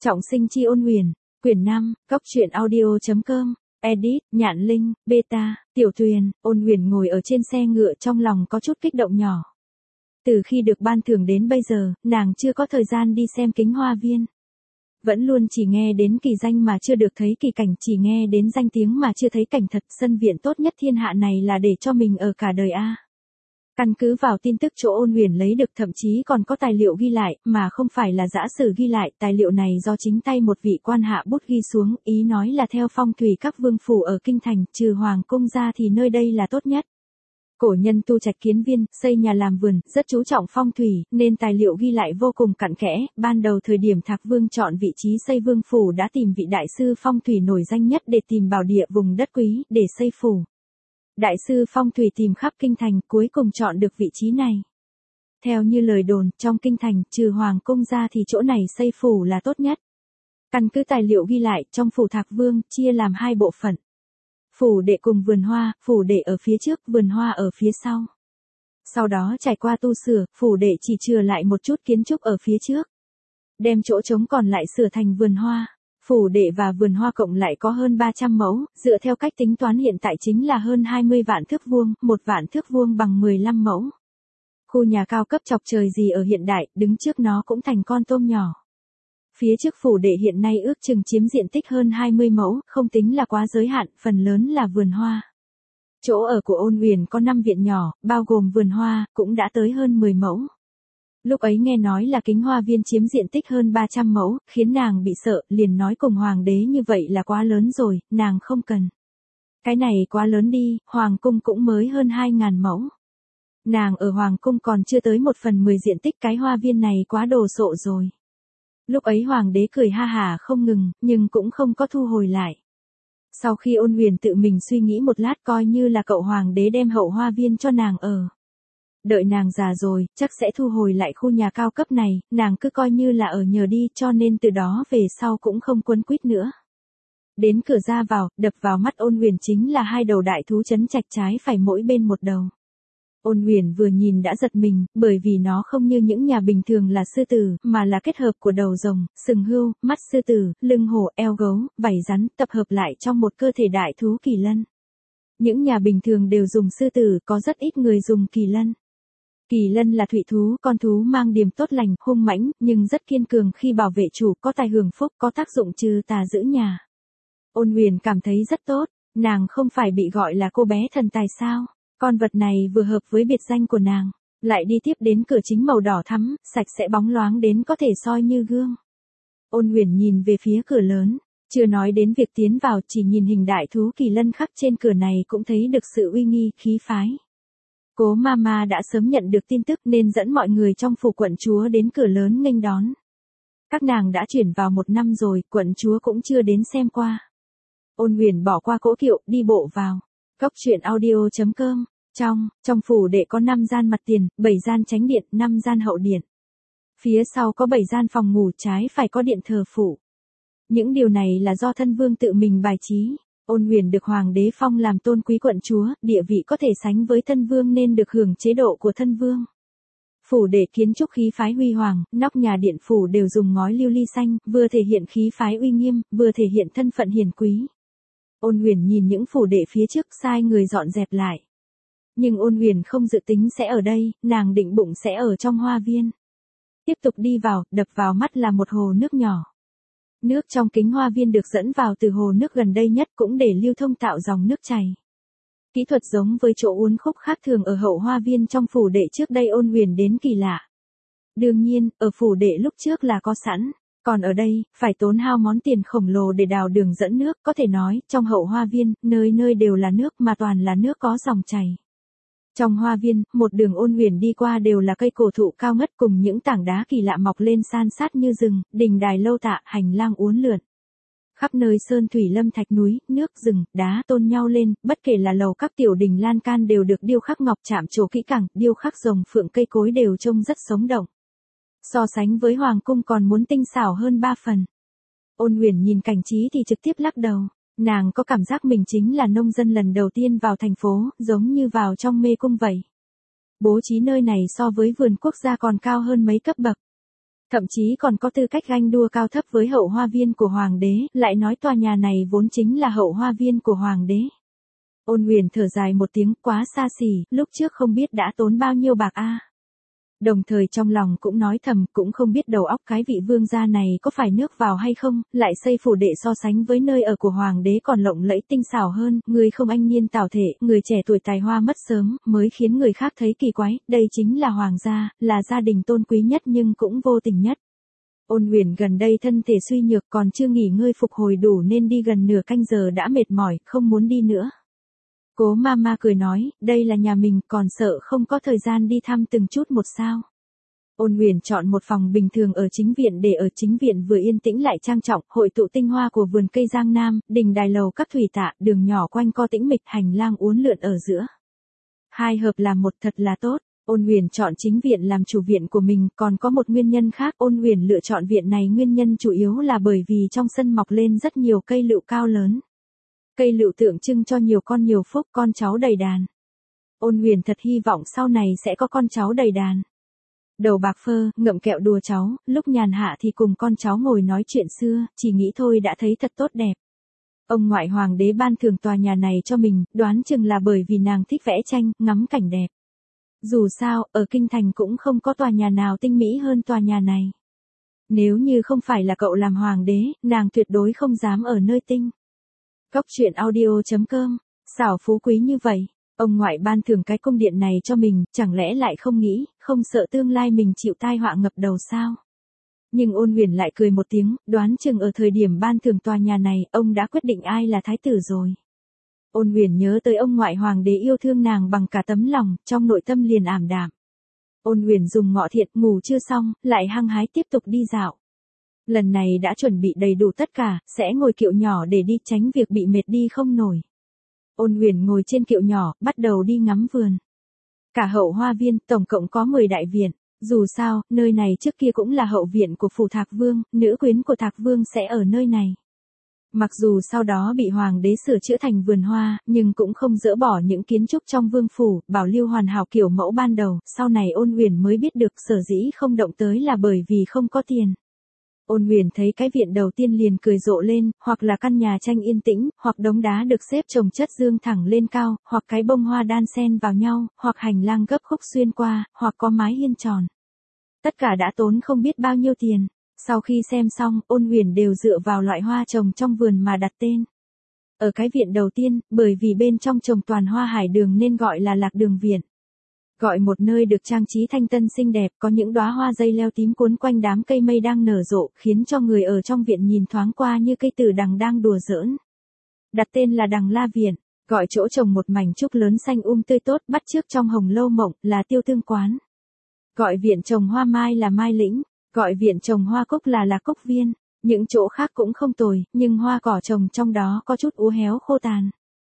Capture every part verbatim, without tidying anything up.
Trọng sinh chi ôn huyền, quyển năm, cốc truyện audio.com, edit, Nhạn Linh, beta, Tiểu Tuyền. Ôn huyền ngồi ở trên xe ngựa trong lòng có chút kích động nhỏ. Từ khi được ban thưởng đến bây giờ, nàng chưa có thời gian đi xem Kính Hoa Viên. Vẫn luôn chỉ nghe đến kỳ danh mà chưa được thấy kỳ cảnh, chỉ nghe đến danh tiếng mà chưa thấy cảnh thật. Sân viện tốt nhất thiên hạ này là để cho mình ở cả đời a. Căn cứ vào tin tức chỗ ôn huyền lấy được, thậm chí còn có tài liệu ghi lại, mà không phải là giã sử ghi lại. Tài liệu này do chính tay một vị quan hạ bút ghi xuống, ý nói là theo phong thủy các vương phủ ở kinh thành, trừ hoàng cung ra thì nơi đây là tốt nhất. Cổ nhân tu trạch kiến viên, xây nhà làm vườn, rất chú trọng phong thủy, nên tài liệu ghi lại vô cùng cặn kẽ. Ban đầu thời điểm Thạc Vương chọn vị trí xây vương phủ đã tìm vị đại sư phong thủy nổi danh nhất để tìm bảo địa vùng đất quý, để xây phủ. Đại sư phong thủy tìm khắp kinh thành, cuối cùng chọn được vị trí này. Theo như lời đồn, trong kinh thành, trừ hoàng cung ra thì chỗ này xây phủ là tốt nhất. Căn cứ tài liệu ghi lại, trong phủ Thạc Vương, chia làm hai bộ phận. Phủ đệ cùng vườn hoa, phủ đệ ở phía trước, vườn hoa ở phía sau. Sau đó trải qua tu sửa, phủ đệ chỉ chừa lại một chút kiến trúc ở phía trước. Đem chỗ trống còn lại sửa thành vườn hoa. Phủ đệ và vườn hoa cộng lại có hơn ba trăm mẫu, dựa theo cách tính toán hiện tại chính là hơn hai mươi vạn thước vuông, một vạn thước vuông bằng mười lăm mẫu. Khu nhà cao cấp chọc trời gì ở hiện đại, đứng trước nó cũng thành con tôm nhỏ. Phía trước phủ đệ hiện nay ước chừng chiếm diện tích hơn hai mươi mẫu, không tính là quá giới hạn, phần lớn là vườn hoa. Chỗ ở của ôn huyền có năm viện nhỏ, bao gồm vườn hoa, cũng đã tới hơn mười mẫu. Lúc ấy nghe nói là Kính Hoa Viên chiếm diện tích hơn ba trăm mẫu, khiến nàng bị sợ, liền nói cùng hoàng đế như vậy là quá lớn rồi, nàng không cần. Cái này quá lớn đi, hoàng cung cũng mới hơn hai ngàn mẫu. Nàng ở hoàng cung còn chưa tới một phần mười diện tích cái hoa viên này, quá đồ sộ rồi. Lúc ấy hoàng đế cười ha hả không ngừng, nhưng cũng không có thu hồi lại. Sau khi ôn huyền tự mình suy nghĩ một lát, coi như là cậu hoàng đế đem hậu hoa viên cho nàng ở. Đợi nàng già rồi, chắc sẽ thu hồi lại khu nhà cao cấp này, nàng cứ coi như là ở nhờ đi, cho nên từ đó về sau cũng không quấn quýt nữa. Đến cửa ra vào, đập vào mắt ôn huyền chính là hai đầu đại thú trấn trạch, trái phải mỗi bên một đầu. Ôn huyền vừa nhìn đã giật mình, bởi vì nó không như những nhà bình thường là sư tử, mà là kết hợp của đầu rồng, sừng hươu, mắt sư tử, lưng hổ, eo gấu, vảy rắn, tập hợp lại trong một cơ thể đại thú kỳ lân. Những nhà bình thường đều dùng sư tử, có rất ít người dùng kỳ lân. Kỳ lân là thủy thú, con thú mang điểm tốt lành, hung mãnh, nhưng rất kiên cường khi bảo vệ chủ, có tài hưởng phúc, có tác dụng trừ tà giữ nhà. Ôn huyền cảm thấy rất tốt, nàng không phải bị gọi là cô bé thần tài sao? Con vật này vừa hợp với biệt danh của nàng, lại đi tiếp đến cửa chính màu đỏ thắm, sạch sẽ bóng loáng đến có thể soi như gương. Ôn huyền nhìn về phía cửa lớn, chưa nói đến việc tiến vào, chỉ nhìn hình đại thú kỳ lân khắc trên cửa này cũng thấy được sự uy nghi, khí phái. Cố Mama đã sớm nhận được tin tức nên dẫn mọi người trong phủ quận chúa đến cửa lớn nghênh đón. Các nàng đã chuyển vào một năm rồi, quận chúa cũng chưa đến xem qua. Ôn huyền bỏ qua cỗ kiệu, đi bộ vào. Cốc truyện audio.com. Trong, trong phủ đệ có năm gian mặt tiền, bảy gian chánh điện, năm gian hậu điện. Phía sau có bảy gian phòng ngủ, trái phải có điện thờ phủ. Những điều này là do thân vương tự mình bài trí. Ôn huyền được hoàng đế phong làm tôn quý quận chúa, địa vị có thể sánh với thân vương nên được hưởng chế độ của thân vương. Phủ đệ kiến trúc khí phái huy hoàng, nóc nhà điện phủ đều dùng ngói lưu ly xanh, vừa thể hiện khí phái uy nghiêm, vừa thể hiện thân phận hiền quý. Ôn huyền nhìn những phủ đệ phía trước, sai người dọn dẹp lại. Nhưng ôn huyền không dự tính sẽ ở đây, nàng định bụng sẽ ở trong hoa viên. Tiếp tục đi vào, đập vào mắt là một hồ nước nhỏ. Nước trong Kính Hoa Viên được dẫn vào từ hồ nước gần đây nhất, cũng để lưu thông tạo dòng nước chảy. Kỹ thuật giống với chỗ uốn khúc khác thường ở hậu hoa viên trong phủ đệ trước đây ôn huyền đến kỳ lạ. Đương nhiên, ở phủ đệ lúc trước là có sẵn, còn ở đây, phải tốn hao món tiền khổng lồ để đào đường dẫn nước, có thể nói, trong hậu hoa viên, nơi nơi đều là nước mà toàn là nước có dòng chảy. Trong hoa viên, một đường ôn huyền đi qua đều là cây cổ thụ cao ngất cùng những tảng đá kỳ lạ mọc lên san sát như rừng, đình đài lâu tạ, hành lang uốn lượn. Khắp nơi sơn thủy lâm thạch núi, nước, rừng, đá tôn nhau lên, bất kể là lầu các tiểu đình lan can đều được điêu khắc ngọc chạm trổ kỹ càng, điêu khắc rồng phượng cây cối đều trông rất sống động. So sánh với hoàng cung còn muốn tinh xảo hơn ba phần. Ôn huyền nhìn cảnh trí thì trực tiếp lắc đầu. Nàng có cảm giác mình chính là nông dân lần đầu tiên vào thành phố, giống như vào trong mê cung vậy. Bố trí nơi này so với vườn quốc gia còn cao hơn mấy cấp bậc. Thậm chí còn có tư cách ganh đua cao thấp với hậu hoa viên của hoàng đế, lại nói tòa nhà này vốn chính là hậu hoa viên của hoàng đế. Ôn Huyền thở dài một tiếng, quá xa xỉ, lúc trước không biết đã tốn bao nhiêu bạc a. Đồng thời trong lòng cũng nói thầm, cũng không biết đầu óc cái vị vương gia này có phải nước vào hay không, lại xây phủ đệ so sánh với nơi ở của hoàng đế còn lộng lẫy tinh xảo hơn, người không anh niên tảo thể, người trẻ tuổi tài hoa mất sớm, mới khiến người khác thấy kỳ quái, đây chính là hoàng gia, là gia đình tôn quý nhất nhưng cũng vô tình nhất. Ôn Huyền gần đây thân thể suy nhược còn chưa nghỉ ngơi phục hồi đủ nên đi gần nửa canh giờ đã mệt mỏi, không muốn đi nữa. Cố Mama cười nói, đây là nhà mình, còn sợ không có thời gian đi thăm từng chút một sao. Ôn Huyền chọn một phòng bình thường ở chính viện để ở chính viện vừa yên tĩnh lại trang trọng, hội tụ tinh hoa của vườn cây Giang Nam, đình đài lầu các thủy tạ, đường nhỏ quanh co tĩnh mịch, hành lang uốn lượn ở giữa. Hai hợp làm một thật là tốt. Ôn Huyền chọn chính viện làm chủ viện của mình, còn có một nguyên nhân khác, Ôn Huyền lựa chọn viện này nguyên nhân chủ yếu là bởi vì trong sân mọc lên rất nhiều cây lựu cao lớn. Cây lựu tượng trưng cho nhiều con nhiều phúc, con cháu đầy đàn. Ôn Huyền thật hy vọng sau này sẽ có con cháu đầy đàn. Đầu bạc phơ, ngậm kẹo đùa cháu, lúc nhàn hạ thì cùng con cháu ngồi nói chuyện xưa, chỉ nghĩ thôi đã thấy thật tốt đẹp. Ông ngoại hoàng đế ban thưởng tòa nhà này cho mình, đoán chừng là bởi vì nàng thích vẽ tranh, ngắm cảnh đẹp. Dù sao, ở Kinh Thành cũng không có tòa nhà nào tinh mỹ hơn tòa nhà này. Nếu như không phải là cậu làm hoàng đế, nàng tuyệt đối không dám ở nơi tinh. Cóc truyện audio chấm com, xảo phú quý như vậy, ông ngoại ban thưởng cái cung điện này cho mình, chẳng lẽ lại không nghĩ, không sợ tương lai mình chịu tai họa ngập đầu sao? Nhưng Ôn Huyền lại cười một tiếng, đoán chừng ở thời điểm ban thưởng tòa nhà này, ông đã quyết định ai là thái tử rồi. Ôn Huyền nhớ tới ông ngoại hoàng đế yêu thương nàng bằng cả tấm lòng, trong nội tâm liền ảm đạm. Ôn Huyền dùng ngọ thiện, ngủ chưa xong, lại hăng hái tiếp tục đi dạo. Lần này đã chuẩn bị đầy đủ tất cả, sẽ ngồi kiệu nhỏ để đi tránh việc bị mệt đi không nổi. Ôn Huyền ngồi trên kiệu nhỏ, bắt đầu đi ngắm vườn. Cả hậu hoa viên, tổng cộng có mười đại viện. Dù sao, nơi này trước kia cũng là hậu viện của phủ Thạc Vương, nữ quyến của Thạc Vương sẽ ở nơi này. Mặc dù sau đó bị hoàng đế sửa chữa thành vườn hoa, nhưng cũng không dỡ bỏ những kiến trúc trong vương phủ, bảo lưu hoàn hảo kiểu mẫu ban đầu, sau này Ôn Huyền mới biết được sở dĩ không động tới là bởi vì không có tiền. Ôn Huyền thấy cái viện đầu tiên liền cười rộ lên, hoặc là căn nhà tranh yên tĩnh, hoặc đống đá được xếp chồng chất dương thẳng lên cao, hoặc cái bông hoa đan xen vào nhau, hoặc hành lang gấp khúc xuyên qua, hoặc có mái hiên tròn. Tất cả đã tốn không biết bao nhiêu tiền. Sau khi xem xong, Ôn Huyền đều dựa vào loại hoa trồng trong vườn mà đặt tên. Ở cái viện đầu tiên, bởi vì bên trong trồng toàn hoa hải đường nên gọi là Lạc Đường Viện. Gọi một nơi được trang trí thanh tân xinh đẹp, có những đóa hoa dây leo tím cuốn quanh đám cây mây đang nở rộ, khiến cho người ở trong viện nhìn thoáng qua như cây tử đằng đang đùa giỡn. Đặt tên là Đằng La Viện, gọi chỗ trồng một mảnh trúc lớn xanh um tươi tốt, bắt chước trong Hồng Lâu Mộng là Tiêu Tương Quán. Gọi viện trồng hoa mai là Mai Lĩnh, gọi viện trồng hoa cúc là Lạc Cúc Viên. Những chỗ khác cũng không tồi, nhưng hoa cỏ trồng trong đó có chút úa héo khô tàn.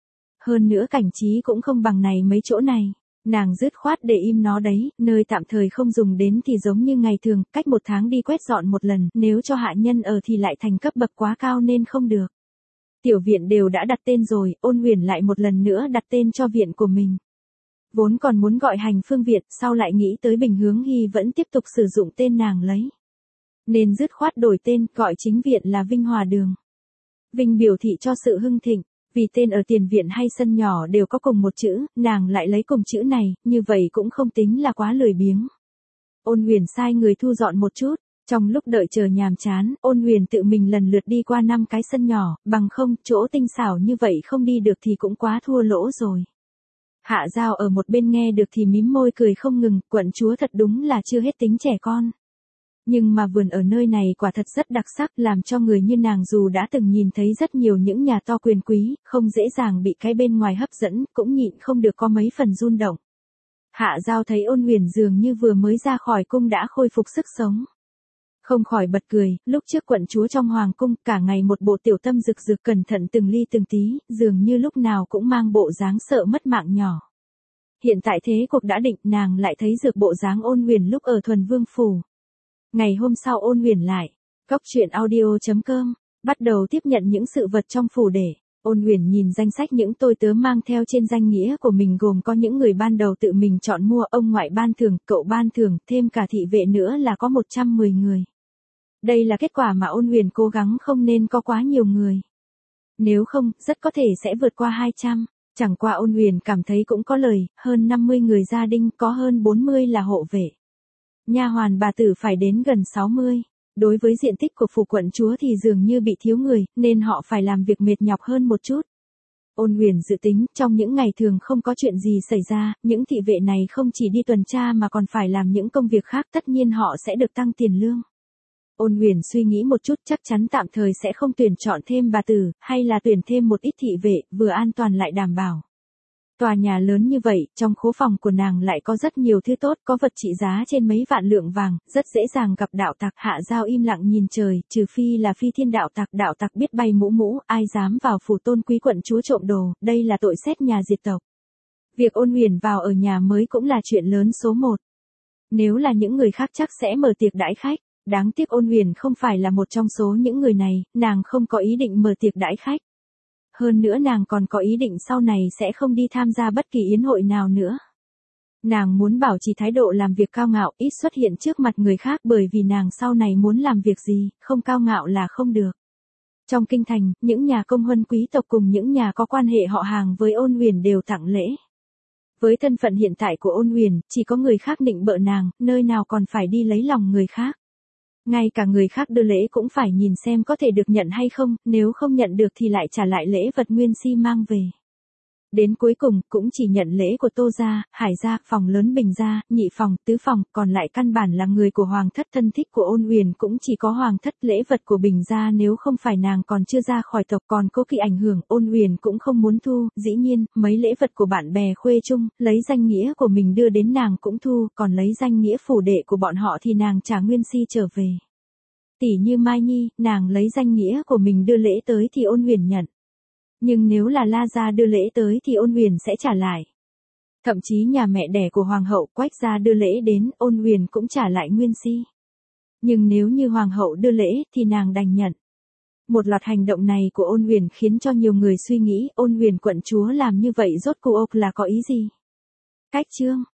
Hơn nữa cảnh trí cũng không bằng này mấy chỗ này. Nàng dứt khoát để im nó đấy, nơi tạm thời không dùng đến thì giống như ngày thường, cách một tháng đi quét dọn một lần, nếu cho hạ nhân ở thì lại thành cấp bậc quá cao nên không được. Tiểu viện đều đã đặt tên rồi, Ôn Huyền lại một lần nữa đặt tên cho viện của mình. Vốn còn muốn gọi Hành Phương Viện, sau lại nghĩ tới Bình Hướng Hy vẫn tiếp tục sử dụng tên nàng lấy. Nên dứt khoát đổi tên, gọi chính viện là Vinh Hòa Đường. Vinh biểu thị cho sự hưng thịnh. Vì tên ở tiền viện hay sân nhỏ đều có cùng một chữ, nàng lại lấy cùng chữ này, như vậy cũng không tính là quá lười biếng. Ôn Huyền sai người thu dọn một chút, trong lúc đợi chờ nhàm chán, Ôn Huyền tự mình lần lượt đi qua năm cái sân nhỏ, bằng không, chỗ tinh xảo như vậy không đi được thì cũng quá thua lỗ rồi. Hạ Giao ở một bên nghe được thì mím môi cười không ngừng, quận chúa thật đúng là chưa hết tính trẻ con. Nhưng mà vườn ở nơi này quả thật rất đặc sắc, làm cho người như nàng dù đã từng nhìn thấy rất nhiều những nhà to quyền quý, không dễ dàng bị cái bên ngoài hấp dẫn, cũng nhịn không được có mấy phần run động. Hạ Giao thấy Ôn Huyền dường như vừa mới ra khỏi cung đã khôi phục sức sống. Không khỏi bật cười, lúc trước quận chúa trong hoàng cung, cả ngày một bộ tiểu tâm rực rực cẩn thận từng ly từng tí, dường như lúc nào cũng mang bộ dáng sợ mất mạng nhỏ. Hiện tại thế cuộc đã định, nàng lại thấy dược bộ dáng Ôn Huyền lúc ở Thuần Vương phủ. Ngày hôm sau Ôn Huyền lại, cóc truyện audio chấm com, bắt đầu tiếp nhận những sự vật trong phủ để. Ôn Huyền nhìn danh sách những tôi tớ mang theo trên danh nghĩa của mình gồm có những người ban đầu tự mình chọn mua, ông ngoại ban thưởng, cậu ban thưởng, thêm cả thị vệ nữa là có một trăm mười người. Đây là kết quả mà Ôn Huyền cố gắng không nên có quá nhiều người. Nếu không, rất có thể sẽ vượt qua hai trăm. Chẳng qua Ôn Huyền cảm thấy cũng có lời, hơn năm mươi người gia đình, có hơn bốn mươi là hộ vệ. Nha hoàn bà tử phải đến gần sáu mươi. Đối với diện tích của phủ quận chúa thì dường như bị thiếu người, nên họ phải làm việc mệt nhọc hơn một chút. Ôn Huyền dự tính, trong những ngày thường không có chuyện gì xảy ra, những thị vệ này không chỉ đi tuần tra mà còn phải làm những công việc khác, tất nhiên họ sẽ được tăng tiền lương. Ôn Huyền suy nghĩ một chút, chắc chắn tạm thời sẽ không tuyển chọn thêm bà tử, hay là tuyển thêm một ít thị vệ, vừa an toàn lại đảm bảo. Tòa nhà lớn như vậy, trong khố phòng của nàng lại có rất nhiều thứ tốt, có vật trị giá trên mấy vạn lượng vàng, rất dễ dàng gặp đạo tặc. Hạ Giao im lặng nhìn trời, trừ phi là phi thiên đạo tặc, đạo tặc biết bay mũ mũ, ai dám vào phủ tôn quý quận chúa trộm đồ, đây là tội xét nhà diệt tộc. Việc Ôn Huyền vào ở nhà mới cũng là chuyện lớn số một. Nếu là những người khác chắc sẽ mở tiệc đãi khách, đáng tiếc Ôn Huyền không phải là một trong số những người này, nàng không có ý định mở tiệc đãi khách. Hơn nữa nàng còn có ý định sau này sẽ không đi tham gia bất kỳ yến hội nào nữa. Nàng muốn bảo trì thái độ làm việc cao ngạo, ít xuất hiện trước mặt người khác, bởi vì nàng sau này muốn làm việc gì, không cao ngạo là không được. Trong kinh thành, những nhà công huân quý tộc cùng những nhà có quan hệ họ hàng với Ôn Huyền đều tặng lễ. Với thân phận hiện tại của Ôn Huyền, chỉ có người khác nịnh bợ nàng, nơi nào còn phải đi lấy lòng người khác. Ngay cả người khác đưa lễ cũng phải nhìn xem có thể được nhận hay không, nếu không nhận được thì lại trả lại lễ vật nguyên si mang về. Đến cuối cùng, cũng chỉ nhận lễ của Tô gia, Hải gia, phòng lớn Bình gia, nhị phòng, tứ phòng, còn lại căn bản là người của hoàng thất. Thân thích của Ôn Huyền cũng chỉ có hoàng thất. Lễ vật của Bình gia nếu không phải nàng còn chưa ra khỏi tộc, còn cố kỵ ảnh hưởng, Ôn Huyền cũng không muốn thu. Dĩ nhiên, mấy lễ vật của bạn bè khuê chung, lấy danh nghĩa của mình đưa đến nàng cũng thu, còn lấy danh nghĩa phủ đệ của bọn họ thì nàng trả nguyên si trở về. Tỷ như Mai Nhi, nàng lấy danh nghĩa của mình đưa lễ tới thì Ôn Huyền nhận. Nhưng nếu là La gia đưa lễ tới thì Ôn Huyền sẽ trả lại. Thậm chí nhà mẹ đẻ của hoàng hậu Quách gia đưa lễ đến, Ôn Huyền cũng trả lại nguyên si. Nhưng nếu như hoàng hậu đưa lễ thì nàng đành nhận. Một loạt hành động này của Ôn Huyền khiến cho nhiều người suy nghĩ, Ôn Huyền quận chúa làm như vậy rốt cuộc là có ý gì? Cách chương